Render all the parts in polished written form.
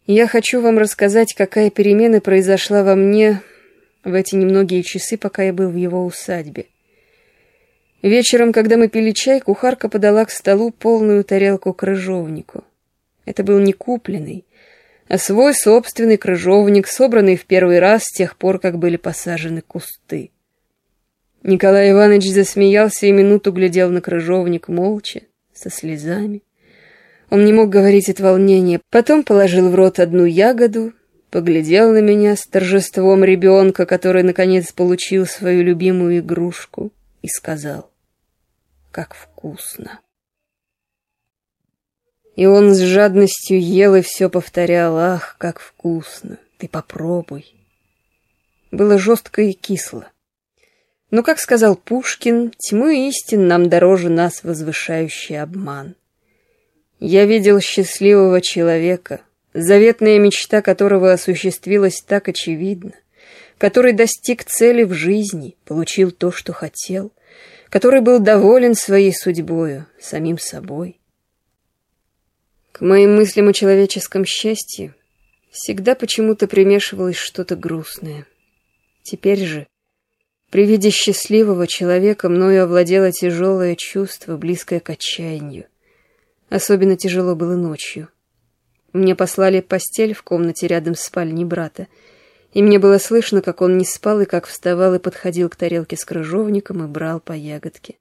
Я хочу вам рассказать, какая перемена произошла во мне в эти немногие часы, пока я был в его усадьбе. Вечером, когда мы пили чай, кухарка подала к столу полную тарелку крыжовнику. Это был не купленный, а свой собственный крыжовник, собранный в первый раз с тех пор, как были посажены кусты. Николай Иванович засмеялся и минуту глядел на крыжовник молча, со слезами. Он не мог говорить от волнения, потом положил в рот одну ягоду, поглядел на меня с торжеством ребенка, который, наконец, получил свою любимую игрушку, и сказал: «Как вкусно!» И он с жадностью ел и все повторял: «Ах, как вкусно! Ты попробуй!» Было жестко и кисло. Но, как сказал Пушкин, тьму истин нам дороже нас возвышающий обман. Я видел счастливого человека, заветная мечта которого осуществилась так очевидно, который достиг цели в жизни, получил то, что хотел, который был доволен своей судьбою, самим собой. К моим мыслям о человеческом счастье всегда почему-то примешивалось что-то грустное. Теперь же, при виде счастливого человека, мною овладело тяжелое чувство, близкое к отчаянию. Особенно тяжело было ночью. Мне послали постель в комнате рядом с спальней брата, и мне было слышно, как он не спал и как вставал и подходил к тарелке с крыжовником и брал по ягодке.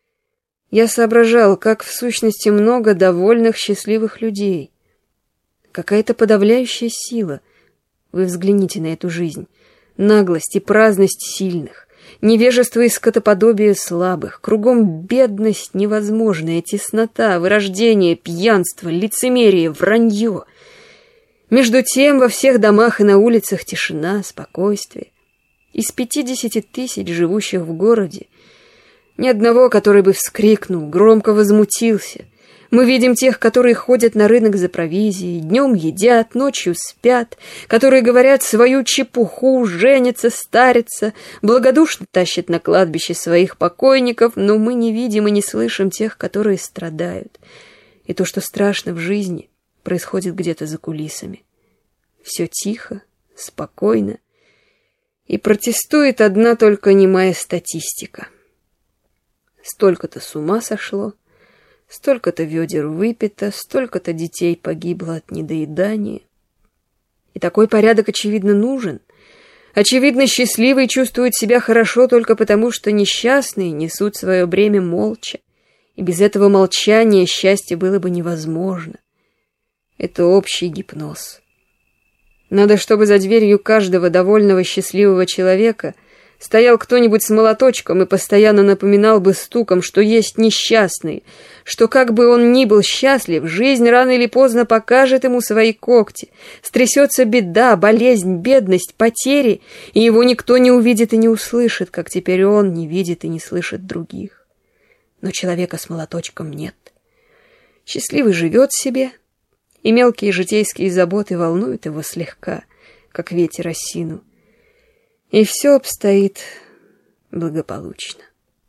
Я соображал, как в сущности много довольных, счастливых людей. Какая-то подавляющая сила. Вы взгляните на эту жизнь. Наглость и праздность сильных. Невежество и скотоподобие слабых, кругом бедность невозможная, теснота, вырождение, пьянство, лицемерие, вранье. Между тем во всех домах и на улицах тишина, спокойствие. Из 50 тысяч живущих в городе ни одного, который бы вскрикнул, громко возмутился. Мы видим тех, которые ходят на рынок за провизией, днем едят, ночью спят, которые говорят свою чепуху, женятся, старятся, благодушно тащат на кладбище своих покойников, но мы не видим и не слышим тех, которые страдают. И то, что страшно в жизни, происходит где-то за кулисами. Все тихо, спокойно, и протестует одна только немая статистика. Столько-то с ума сошло, столько-то ведер выпито, столько-то детей погибло от недоедания. И такой порядок, очевидно, нужен. Очевидно, счастливые чувствуют себя хорошо только потому, что несчастные несут свое бремя молча. И без этого молчания счастье было бы невозможно. Это общий гипноз. Надо, чтобы за дверью каждого довольного счастливого человека стоял кто-нибудь с молоточком и постоянно напоминал бы стуком, что есть несчастный, что как бы он ни был счастлив, жизнь рано или поздно покажет ему свои когти, стрясется беда, болезнь, бедность, потери, и его никто не увидит и не услышит, как теперь он не видит и не слышит других. Но человека с молоточком нет. Счастливый живет себе, и мелкие житейские заботы волнуют его слегка, как ветер осину. И все обстоит благополучно.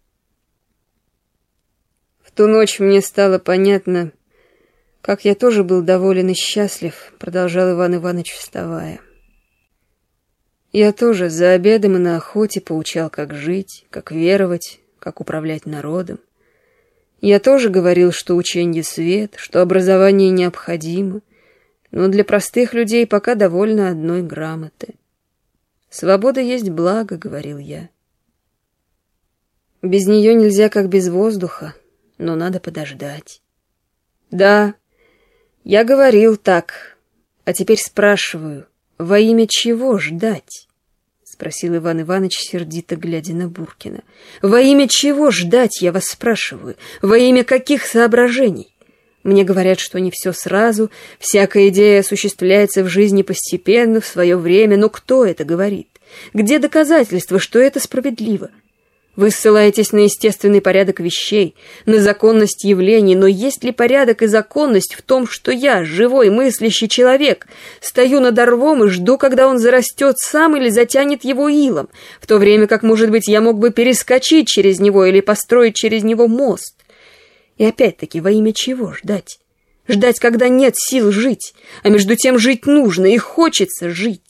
В ту ночь мне стало понятно, как я тоже был доволен и счастлив, продолжал Иван Иванович, вставая. Я тоже за обедом и на охоте поучал, как жить, как веровать, как управлять народом. Я тоже говорил, что ученье свет, что образование необходимо, но для простых людей пока довольно одной грамоты. «Свобода есть благо», — говорил я. «Без нее нельзя, как без воздуха, но надо подождать». «Да, я говорил так, а теперь спрашиваю, во имя чего ждать?» — спросил Иван Иванович, сердито глядя на Буркина. «Во имя чего ждать, я вас спрашиваю? Во имя каких соображений? Мне говорят, что не все сразу, всякая идея осуществляется в жизни постепенно, в свое время, но кто это говорит? Где доказательства, что это справедливо? Вы ссылаетесь на естественный порядок вещей, на законность явлений, но есть ли порядок и законность в том, что я, живой, мыслящий человек, стою над рвом и жду, когда он зарастет сам или затянет его илом, в то время как, может быть, я мог бы перескочить через него или построить через него мост? И опять-таки, во имя чего ждать? ждать, когда нет сил жить, а между тем жить нужно и хочется жить.